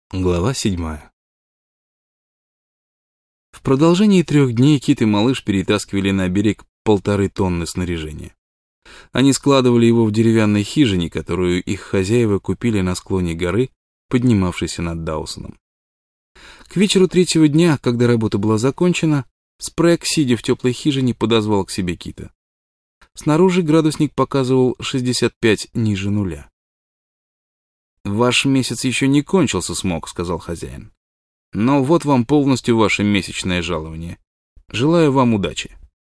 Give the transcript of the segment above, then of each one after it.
Глава 7. В продолжении 3 дней Кит и малыш перетаскивали на берег 1,5 тонны снаряжения. Они складывали его в деревянной хижине, которую их хозяева купили на склоне горы, поднимавшейся над Даусоном. К вечеру 3-го дня, когда работа была закончена, Спрэг, сидя в теплой хижине, подозвал к себе Кита. Снаружи градусник показывал 65 ниже нуля. «Ваш месяц еще не кончился, Смок», — сказал хозяин. «Но вот вам полностью ваше месячное жалование. Желаю вам удачи».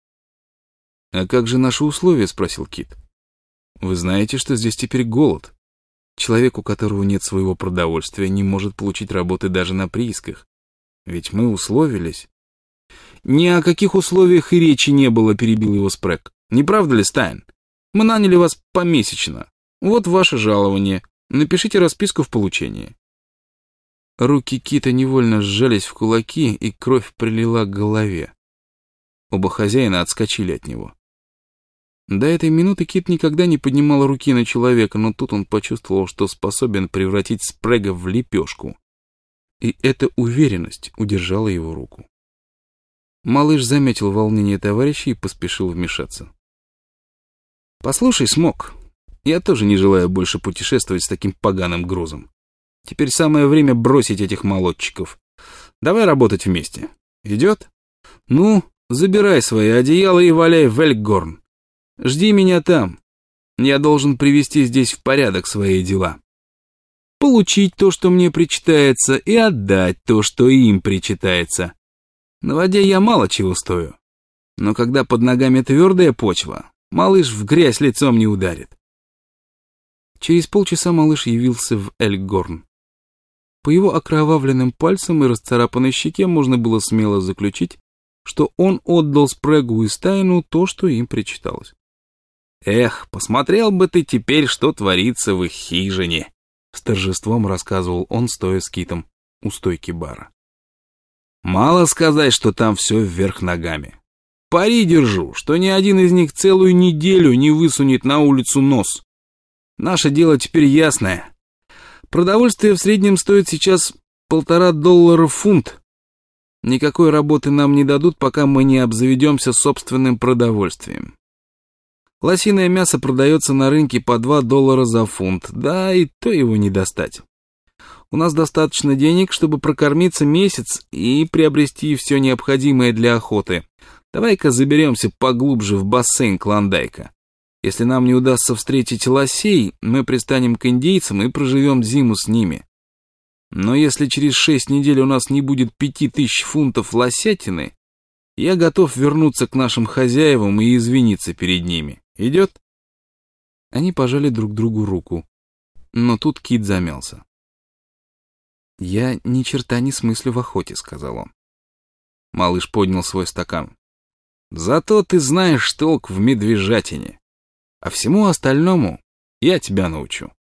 «А как же наши условия?» — спросил Кит. «Вы знаете, что здесь теперь голод. Человек, у которого нет своего продовольствия, не может получить работы даже на приисках. Ведь мы условились». «Ни о каких условиях и речи не было», — перебил его Спрэг. «Не правда ли, Стайн? Мы наняли вас помесячно. Вот ваше жалование. Напишите расписку в получении». Руки Кита невольно сжались в кулаки, и кровь прилила к голове. Оба хозяина отскочили от него. До этой минуты Кит никогда не поднимал руки на человека, но тут он почувствовал, что способен превратить Спрэга в лепешку. И эта уверенность удержала его руку. Малыш заметил волнение товарища и поспешил вмешаться. «Послушай, Смок, я тоже не желаю больше путешествовать с таким поганым грузом. Теперь самое время бросить этих молодчиков. Давай работать вместе. Идет? Ну, забирай свои одеяла и валяй в Эльгорн. Жди меня там. Я должен привести здесь в порядок свои дела. Получить то, что мне причитается, и отдать то, что им причитается. На воде я мало чего стою. Но когда под ногами твердая почва, малыш в грязь лицом не ударит». Через полчаса малыш явился в Эльгорн. По его окровавленным пальцам и расцарапанной щеке можно было смело заключить, что он отдал Спрэгу и Стайну то, что им причиталось. «Эх, посмотрел бы ты теперь, что творится в их хижине», — с торжеством рассказывал он, стоя с Китом у стойки бара. «Мало сказать, что там все вверх ногами. Пари держу, что ни один из них целую неделю не высунет на улицу нос. Наше дело теперь ясное. Продовольствие в среднем стоит сейчас $1,5 фунт. Никакой работы нам не дадут, пока мы не обзаведемся собственным продовольствием. Лосиное мясо продается на рынке по $2 за фунт, да и то его не достать. У нас достаточно денег, чтобы прокормиться месяц и приобрести все необходимое для охоты. Давай-ка заберемся поглубже в бассейн Клондайка. Если нам не удастся встретить лосей, мы пристанем к индейцам и проживем зиму с ними. Но если через 6 недель у нас не будет 5000 фунтов лосятины, я готов вернуться к нашим хозяевам и извиниться перед ними. Идет?» Они пожали друг другу руку, но тут Кит замялся. «Я ни черта не смыслю в охоте», — сказал он. Малыш поднял свой стакан. «Зато ты знаешь толк в медвежатине. А всему остальному я тебя научу».